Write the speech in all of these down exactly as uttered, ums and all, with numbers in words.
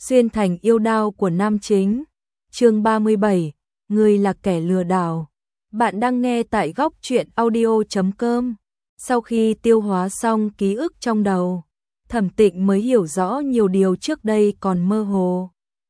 xuyên thành yêu đao của nam chính. Chương ba mươi bảy, người là kẻ lừa đảo. Bạn đang nghe tại góc truyện audio chấm com. Sau khi tiêu hóa xong ký ức trong đầu, Thẩm Tịnh mới hiểu rõ nhiều điều trước đây còn mơ hồ.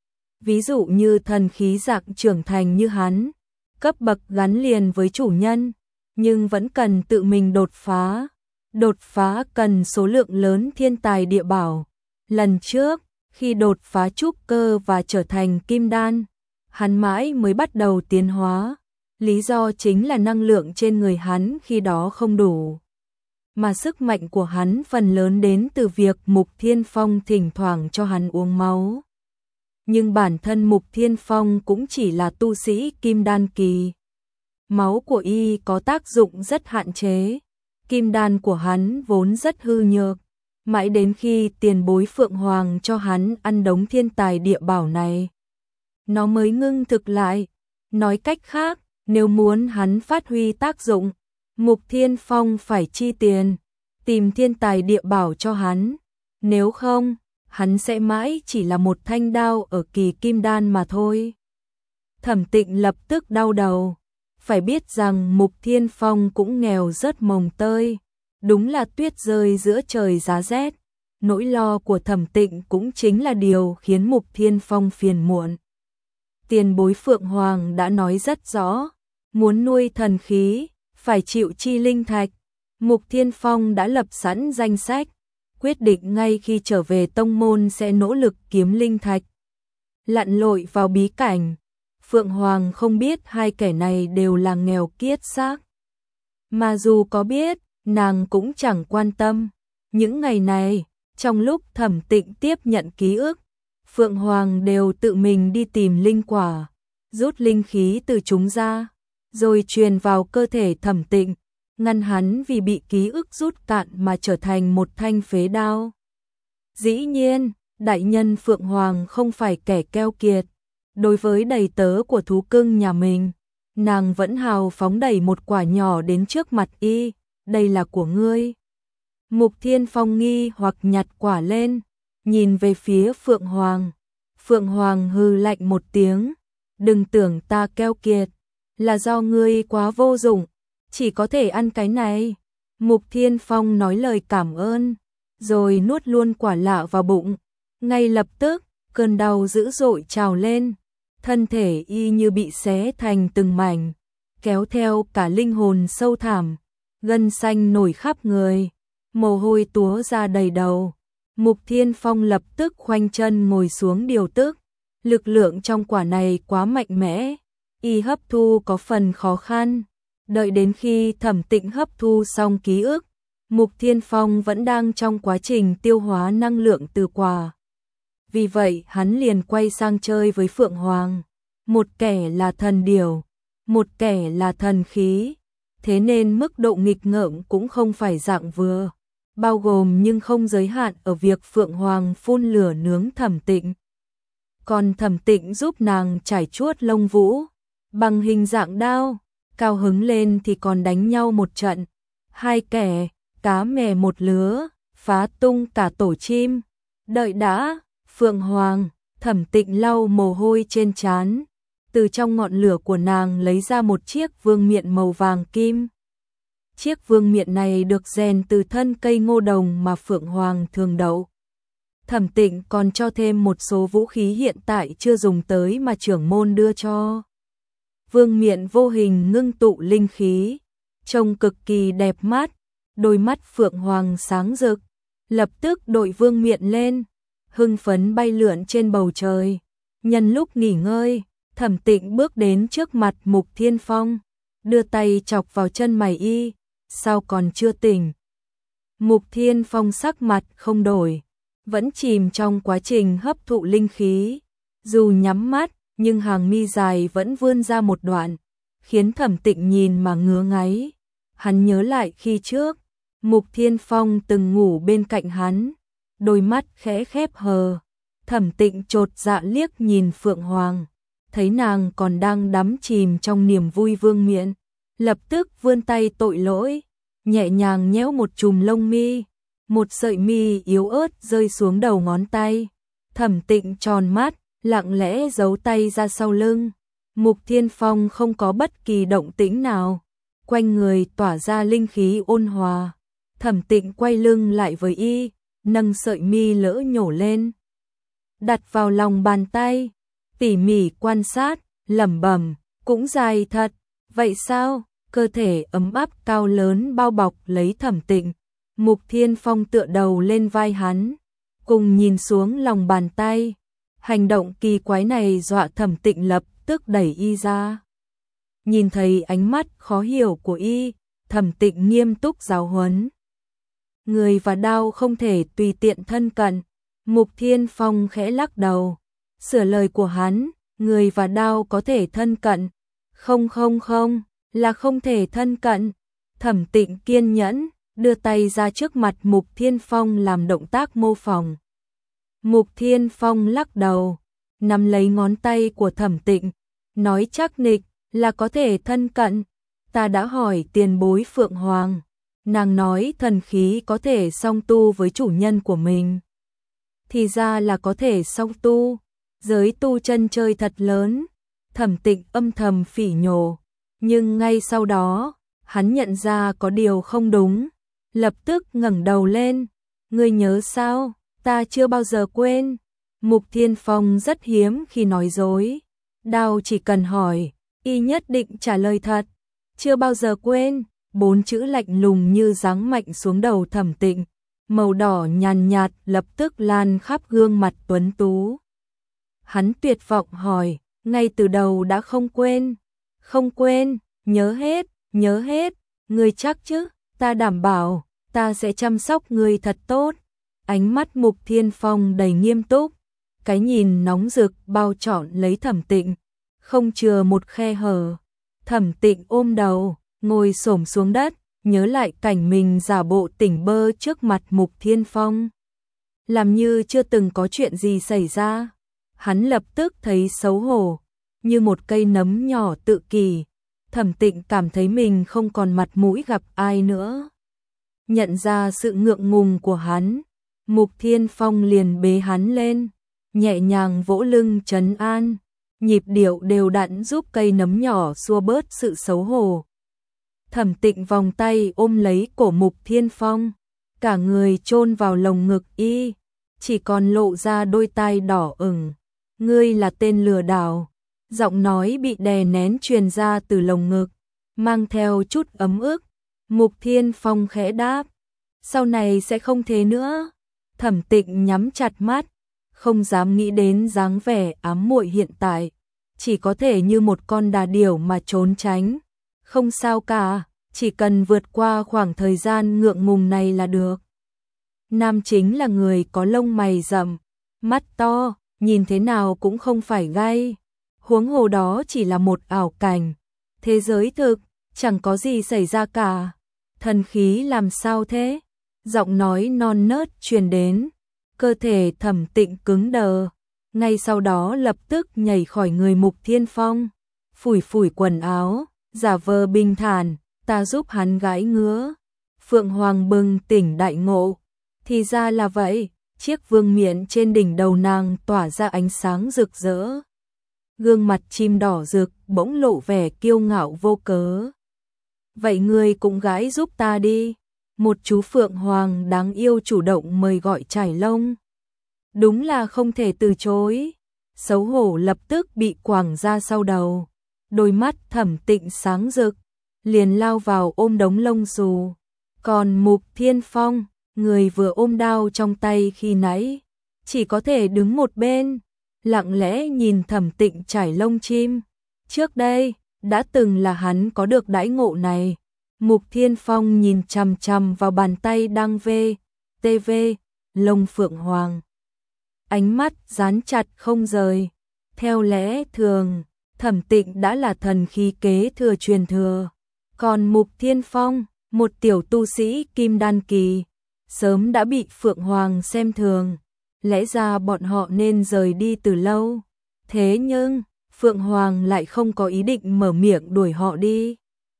Ví dụ như thần khí dạng trưởng thành như hắn, cấp bậc gắn liền với chủ nhân, nhưng vẫn cần tự mình đột phá. Đột phá cần số lượng lớn thiên tài địa bảo. Lần trước, khi đột phá trúc cơ và trở thành kim đan, hắn mãi mới bắt đầu tiến hóa. Lý do chính là năng lượng trên người hắn khi đó không đủ. Mà sức mạnh của hắn phần lớn đến từ việc Mục Thiên Phong thỉnh thoảng cho hắn uống máu. Nhưng bản thân Mục Thiên Phong cũng chỉ là tu sĩ kim đan kỳ. Máu của y có tác dụng rất hạn chế. Kim đan của hắn vốn rất hư nhược. Mãi đến khi tiền bối Phượng Hoàng cho hắn ăn đống thiên tài địa bảo này, nó mới ngưng thực lại. Nói cách khác, nếu muốn hắn phát huy tác dụng, Mục Thiên Phong phải chi tiền, tìm thiên tài địa bảo cho hắn. Nếu không, hắn sẽ mãi chỉ là một thanh đao ở kỳ kim đan mà thôi. Thẩm Tịnh lập tức đau đầu. Phải biết rằng Mục Thiên Phong cũng nghèo rất mồng tơi. Đúng là tuyết rơi giữa trời giá rét. Nỗi lo của Thẩm Tịnh cũng chính là điều khiến Mục Thiên Phong phiền muộn. Tiền bối Phượng Hoàng đã nói rất rõ, muốn nuôi thần khí, phải chịu chi linh thạch. Mục Thiên Phong đã lập sẵn danh sách, quyết định ngay khi trở về tông môn sẽ nỗ lực kiếm linh thạch. Lặn lội vào bí cảnh, Phượng Hoàng không biết hai kẻ này đều là nghèo kiết xác. Mà dù có biết, nàng cũng chẳng quan tâm. Những ngày này, trong lúc Thẩm Tịnh tiếp nhận ký ức, Phượng Hoàng đều tự mình đi tìm linh quả, rút linh khí từ chúng ra, rồi truyền vào cơ thể Thẩm Tịnh, ngăn hắn vì bị ký ức rút cạn mà trở thành một thanh phế đao. Dĩ nhiên, đại nhân Phượng Hoàng không phải kẻ keo kiệt. Đối với đầy tớ của thú cưng nhà mình, nàng vẫn hào phóng đẩy một quả nhỏ đến trước mặt y. Đây là của ngươi. Mục Thiên Phong nghi hoặc nhặt quả lên, nhìn về phía Phượng Hoàng. Phượng Hoàng hừ lạnh một tiếng. Đừng tưởng ta keo kiệt, là do ngươi quá vô dụng, chỉ có thể ăn cái này. Mục Thiên Phong nói lời cảm ơn, rồi nuốt luôn quả lạ vào bụng. Ngay lập tức, cơn đau dữ dội trào lên. Thân thể y như bị xé thành từng mảnh, kéo theo cả linh hồn sâu thẳm. Gân xanh nổi khắp người, mồ hôi túa ra đầy đầu. Mục Thiên Phong lập tức khoanh chân ngồi xuống điều tức. Lực lượng trong quả này quá mạnh mẽ, y hấp thu có phần khó khăn. Đợi đến khi Thẩm Tịnh hấp thu xong ký ức, Mục Thiên Phong vẫn đang trong quá trình tiêu hóa năng lượng từ quả. Vì vậy hắn liền quay sang chơi với Phượng Hoàng. Một kẻ là thần điểu, một kẻ là thần khí. Thế nên mức độ nghịch ngợm cũng không phải dạng vừa, bao gồm nhưng không giới hạn ở việc Phượng Hoàng phun lửa nướng Thẩm Tịnh. Còn Thẩm Tịnh giúp nàng trải chuốt lông vũ, bằng hình dạng đao, cao hứng lên thì còn đánh nhau một trận. Hai kẻ, cá mè một lứa, phá tung cả tổ chim. Đợi đã, Phượng Hoàng, Thẩm Tịnh lau mồ hôi trên trán. Từ trong ngọn lửa của nàng lấy ra một chiếc vương miện màu vàng kim. Chiếc vương miện này được rèn từ thân cây ngô đồng mà Phượng Hoàng thường đậu. Thẩm Tịnh còn cho thêm một số vũ khí hiện tại chưa dùng tới mà trưởng môn đưa cho. Vương miện vô hình ngưng tụ linh khí, trông cực kỳ đẹp mắt. Đôi mắt Phượng Hoàng sáng rực, lập tức đội vương miện lên, hưng phấn bay lượn trên bầu trời. Nhân lúc nghỉ ngơi, Thẩm Tịnh bước đến trước mặt Mục Thiên Phong, đưa tay chọc vào chân mày y. Sao còn chưa tỉnh? Mục Thiên Phong sắc mặt không đổi, vẫn chìm trong quá trình hấp thụ linh khí. Dù nhắm mắt, nhưng hàng mi dài vẫn vươn ra một đoạn, khiến Thẩm Tịnh nhìn mà ngứa ngáy. Hắn nhớ lại khi trước, Mục Thiên Phong từng ngủ bên cạnh hắn, đôi mắt khẽ khép hờ. Thẩm Tịnh chột dạ liếc nhìn Phượng Hoàng, thấy nàng còn đang đắm chìm trong niềm vui vương miện, lập tức vươn tay tội lỗi, nhẹ nhàng nhéo một chùm lông mi, một sợi mi yếu ớt rơi xuống đầu ngón tay. Thẩm Tịnh tròn mắt, lặng lẽ giấu tay ra sau lưng. Mục Thiên Phong không có bất kỳ động tĩnh nào, quanh người tỏa ra linh khí ôn hòa. Thẩm Tịnh quay lưng lại với y, nâng sợi mi lỡ nhổ lên, đặt vào lòng bàn tay, tỉ mỉ quan sát, lẩm bẩm, cũng dài thật, vậy sao? Cơ thể ấm áp cao lớn bao bọc lấy Thẩm Tịnh. Mục Thiên Phong tựa đầu lên vai hắn, cùng nhìn xuống lòng bàn tay. Hành động kỳ quái này dọa Thẩm Tịnh lập tức đẩy y ra. Nhìn thấy ánh mắt khó hiểu của y, Thẩm Tịnh nghiêm túc giáo huấn. Người và đao không thể tùy tiện thân cận. Mục Thiên Phong khẽ lắc đầu, sửa lời của hắn, người và đao có thể thân cận. Không không không, là không thể thân cận. Thẩm Tịnh kiên nhẫn, đưa tay ra trước mặt Mục Thiên Phong làm động tác mô phỏng. Mục Thiên Phong lắc đầu, nắm lấy ngón tay của Thẩm Tịnh, nói chắc nịch là có thể thân cận. Ta đã hỏi tiền bối Phượng Hoàng, nàng nói thần khí có thể song tu với chủ nhân của mình. Thì ra là có thể song tu, giới tu chân chơi thật lớn. Thẩm Tịnh âm thầm phỉ nhổ, nhưng ngay sau đó, hắn nhận ra có điều không đúng, lập tức ngẩng đầu lên. Ngươi nhớ sao? Ta chưa bao giờ quên. Mục Thiên Phong rất hiếm khi nói dối, đao chỉ cần hỏi, y nhất định trả lời thật. Chưa bao giờ quên, bốn chữ lạnh lùng như giáng mạnh xuống đầu Thẩm Tịnh, màu đỏ nhàn nhạt lập tức lan khắp gương mặt tuấn tú. Hắn tuyệt vọng hỏi, ngay từ đầu đã không quên. Không quên, nhớ hết, nhớ hết. Ngươi chắc chứ? Ta đảm bảo, ta sẽ chăm sóc ngươi thật tốt. Ánh mắt Mục Thiên Phong đầy nghiêm túc, cái nhìn nóng rực bao trọn lấy Thẩm Tịnh, không chừa một khe hở. Thẩm Tịnh ôm đầu, ngồi xổm xuống đất, nhớ lại cảnh mình giả bộ tỉnh bơ trước mặt Mục Thiên Phong, làm như chưa từng có chuyện gì xảy ra. Hắn lập tức thấy xấu hổ, như một cây nấm nhỏ tự kỷ. Thẩm Tịnh cảm thấy mình không còn mặt mũi gặp ai nữa. Nhận ra sự ngượng ngùng của hắn, Mục Thiên Phong liền bế hắn lên, nhẹ nhàng vỗ lưng trấn an, nhịp điệu đều đặn giúp cây nấm nhỏ xua bớt sự xấu hổ. Thẩm Tịnh vòng tay ôm lấy cổ Mục Thiên Phong, cả người chôn vào lồng ngực y, chỉ còn lộ ra đôi tai đỏ ửng. Ngươi là tên lừa đảo. Giọng nói bị đè nén truyền ra từ lồng ngực, mang theo chút ấm ức. Mục Thiên Phong khẽ đáp, sau này sẽ không thế nữa. Thẩm Tịnh nhắm chặt mắt, không dám nghĩ đến dáng vẻ ám muội hiện tại, chỉ có thể như một con đà điểu mà trốn tránh. Không sao cả, chỉ cần vượt qua khoảng thời gian ngượng ngùng này là được. Nam chính là người có lông mày rậm, mắt to, nhìn thế nào cũng không phải gay. Huống hồ đó chỉ là một ảo cảnh. Thế giới thực, chẳng có gì xảy ra cả. Thần khí làm sao thế? Giọng nói non nớt truyền đến. Cơ thể Thẩm Tịnh cứng đờ. Ngay sau đó lập tức nhảy khỏi người Mục Thiên Phong. Phủi phủi quần áo, giả vờ bình thản, ta giúp hắn gãi ngứa. Phượng Hoàng bừng tỉnh đại ngộ. Thì ra là vậy, chiếc vương miện trên đỉnh đầu nàng tỏa ra ánh sáng rực rỡ. Gương mặt chim đỏ rực bỗng lộ vẻ kiêu ngạo vô cớ. Vậy ngươi cũng gãi giúp ta đi. Một chú Phượng Hoàng đáng yêu chủ động mời gọi trải lông. Đúng là không thể từ chối. Xấu hổ lập tức bị quẳng ra sau đầu. Đôi mắt Thẩm Tịnh sáng rực, liền lao vào ôm đống lông xù. Còn Mục Thiên Phong, người vừa ôm đao trong tay khi nãy, chỉ có thể đứng một bên, lặng lẽ nhìn Thẩm Tịnh trải lông chim. Trước đây, đã từng là hắn có được đãi ngộ này. Mục Thiên Phong nhìn chằm chằm vào bàn tay đang vê, tê vê, lông Phượng Hoàng. Ánh mắt dán chặt không rời. Theo lẽ thường, Thẩm Tịnh đã là thần khí kế thừa truyền thừa. Còn Mục Thiên Phong, một tiểu tu sĩ kim đan kỳ, sớm đã bị Phượng Hoàng xem thường. Lẽ ra bọn họ nên rời đi từ lâu. Thế nhưng, Phượng Hoàng lại không có ý định mở miệng đuổi họ đi.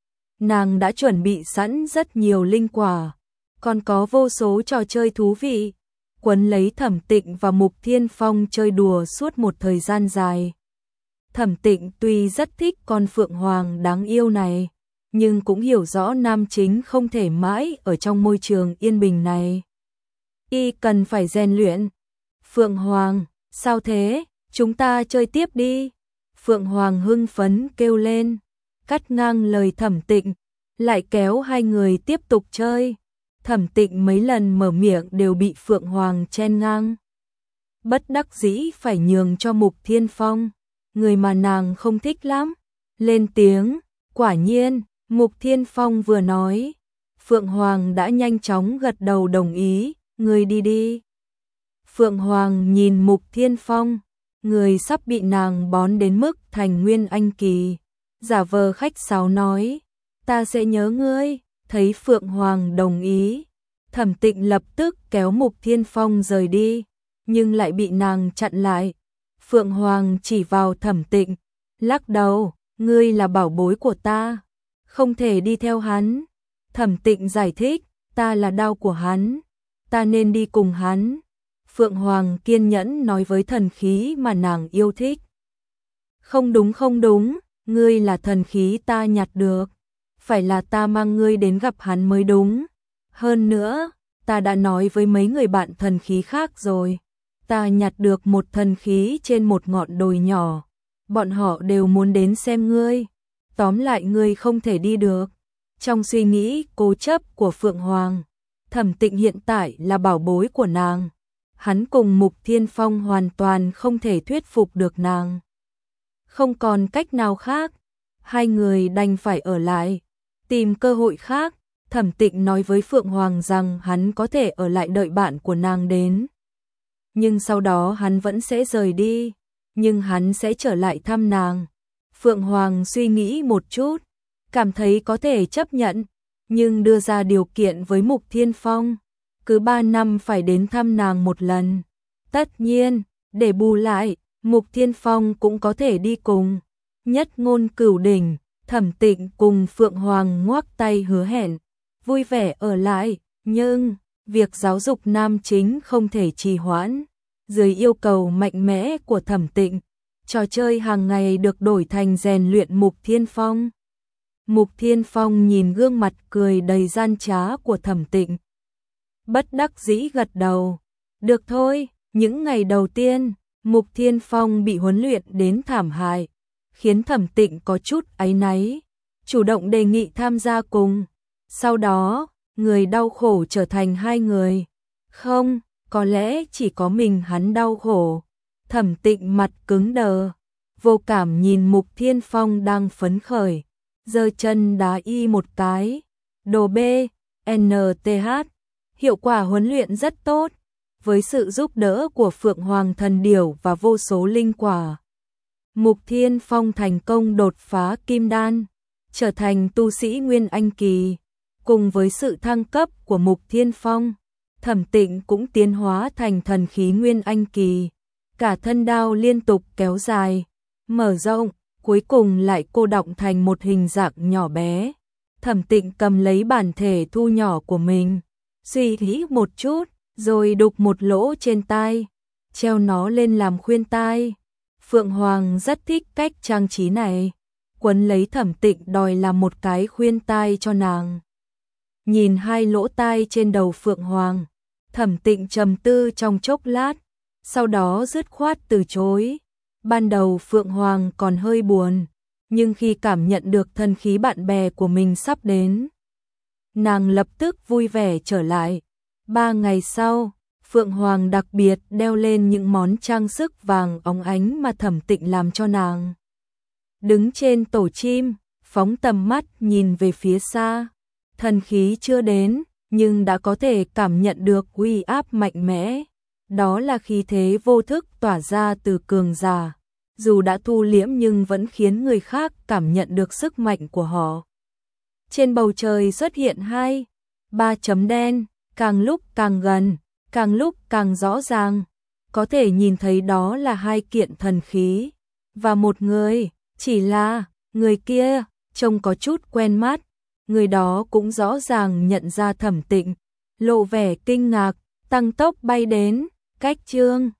Nàng đã chuẩn bị sẵn rất nhiều linh quả, còn có vô số trò chơi thú vị. quấn lấy Thẩm Tịnh và Mục Thiên Phong chơi đùa suốt một thời gian dài. Thẩm Tịnh tuy rất thích con Phượng Hoàng đáng yêu này, nhưng cũng hiểu rõ nam chính không thể mãi ở trong môi trường yên bình này. Y cần phải rèn luyện. Phượng Hoàng, sao thế? Chúng ta chơi tiếp đi. Phượng Hoàng hưng phấn kêu lên, cắt ngang lời Thẩm Tịnh, lại kéo hai người tiếp tục chơi. Thẩm Tịnh mấy lần mở miệng đều bị Phượng Hoàng chen ngang. Bất đắc dĩ phải nhường cho Mục Thiên Phong, người mà nàng không thích lắm, lên tiếng. Quả nhiên, Mục Thiên Phong vừa nói, Phượng Hoàng đã nhanh chóng gật đầu đồng ý, người đi đi. Phượng Hoàng nhìn Mục Thiên Phong, người sắp bị nàng bón đến mức thành nguyên anh kỳ, giả vờ khách sáo nói, ta sẽ nhớ ngươi. Thấy Phượng Hoàng đồng ý, Thẩm Tịnh lập tức kéo Mục Thiên Phong rời đi, nhưng lại bị nàng chặn lại. Phượng Hoàng chỉ vào Thẩm Tịnh, lắc đầu, ngươi là bảo bối của ta, không thể đi theo hắn. Thẩm Tịnh giải thích, ta là đao của hắn, ta nên đi cùng hắn. Phượng Hoàng kiên nhẫn nói với thần khí mà nàng yêu thích. Không đúng không đúng, ngươi là thần khí ta nhặt được, phải là ta mang ngươi đến gặp hắn mới đúng. Hơn nữa, ta đã nói với mấy người bạn thần khí khác rồi, ta nhặt được một thần khí trên một ngọn đồi nhỏ, bọn họ đều muốn đến xem ngươi. Tóm lại ngươi không thể đi được. Trong suy nghĩ cố chấp của Phượng Hoàng, Thẩm Tịnh hiện tại là bảo bối của nàng. Hắn cùng Mục Thiên Phong hoàn toàn không thể thuyết phục được nàng. Không còn cách nào khác, hai người đành phải ở lại, tìm cơ hội khác. Thẩm Tịnh nói với Phượng Hoàng rằng hắn có thể ở lại đợi bạn của nàng đến. Nhưng sau đó hắn vẫn sẽ rời đi, nhưng hắn sẽ trở lại thăm nàng. Phượng Hoàng suy nghĩ một chút, cảm thấy có thể chấp nhận, nhưng đưa ra điều kiện với Mục Thiên Phong, cứ ba năm phải đến thăm nàng một lần. Tất nhiên, để bù lại, Mục Thiên Phong cũng có thể đi cùng. Nhất ngôn cửu đỉnh, Thẩm Tịnh cùng Phượng Hoàng ngoắc tay hứa hẹn, vui vẻ ở lại, nhưng việc giáo dục nam chính không thể trì hoãn. Dưới yêu cầu mạnh mẽ của Thẩm Tịnh, trò chơi hàng ngày được đổi thành rèn luyện Mục Thiên Phong. Mục Thiên Phong nhìn gương mặt cười đầy gian trá của Thẩm Tịnh, bất đắc dĩ gật đầu. Được thôi. Những ngày đầu tiên, Mục Thiên Phong bị huấn luyện đến thảm hại, khiến Thẩm Tịnh có chút áy náy, chủ động đề nghị tham gia cùng. Sau đó, người đau khổ trở thành hai người. Không, có lẽ chỉ có mình hắn đau khổ. Thẩm Tịnh mặt cứng đờ, vô cảm nhìn Mục Thiên Phong đang phấn khởi, giơ chân đá y một cái. Đồ B, en tê hát. Hiệu quả huấn luyện rất tốt, với sự giúp đỡ của Phượng Hoàng thần điểu và vô số linh quả. Mục Thiên Phong thành công đột phá kim đan, trở thành tu sĩ nguyên anh kỳ. Cùng với sự thăng cấp của Mục Thiên Phong, Thẩm Tịnh cũng tiến hóa thành thần khí nguyên anh kỳ. Cả thân đao liên tục kéo dài, mở rộng, cuối cùng lại cô đọng thành một hình dạng nhỏ bé. Thẩm Tịnh cầm lấy bản thể thu nhỏ của mình, suy nghĩ một chút, rồi đục một lỗ trên tai, treo nó lên làm khuyên tai. Phượng Hoàng rất thích cách trang trí này, quấn lấy Thẩm Tịnh đòi làm một cái khuyên tai cho nàng. Nhìn hai lỗ tai trên đầu Phượng Hoàng, Thẩm Tịnh trầm tư trong chốc lát, sau đó dứt khoát từ chối. Ban đầu Phượng Hoàng còn hơi buồn, nhưng khi cảm nhận được thần khí bạn bè của mình sắp đến, nàng lập tức vui vẻ trở lại. Ba ngày sau, Phượng Hoàng đặc biệt đeo lên những món trang sức vàng óng ánh mà Thẩm Tịnh làm cho nàng. Đứng trên tổ chim, phóng tầm mắt nhìn về phía xa, thần khí chưa đến, nhưng đã có thể cảm nhận được uy áp mạnh mẽ. Đó là khí thế vô thức tỏa ra từ cường giả, dù đã thu liễm nhưng vẫn khiến người khác cảm nhận được sức mạnh của họ. Trên bầu trời xuất hiện hai, ba chấm đen, càng lúc càng gần, càng lúc càng rõ ràng, có thể nhìn thấy đó là hai kiện thần khí, và một người, chỉ là, người kia, trông có chút quen mắt, người đó cũng rõ ràng nhận ra Thẩm Tịnh, lộ vẻ kinh ngạc, tăng tốc bay đến, cách chương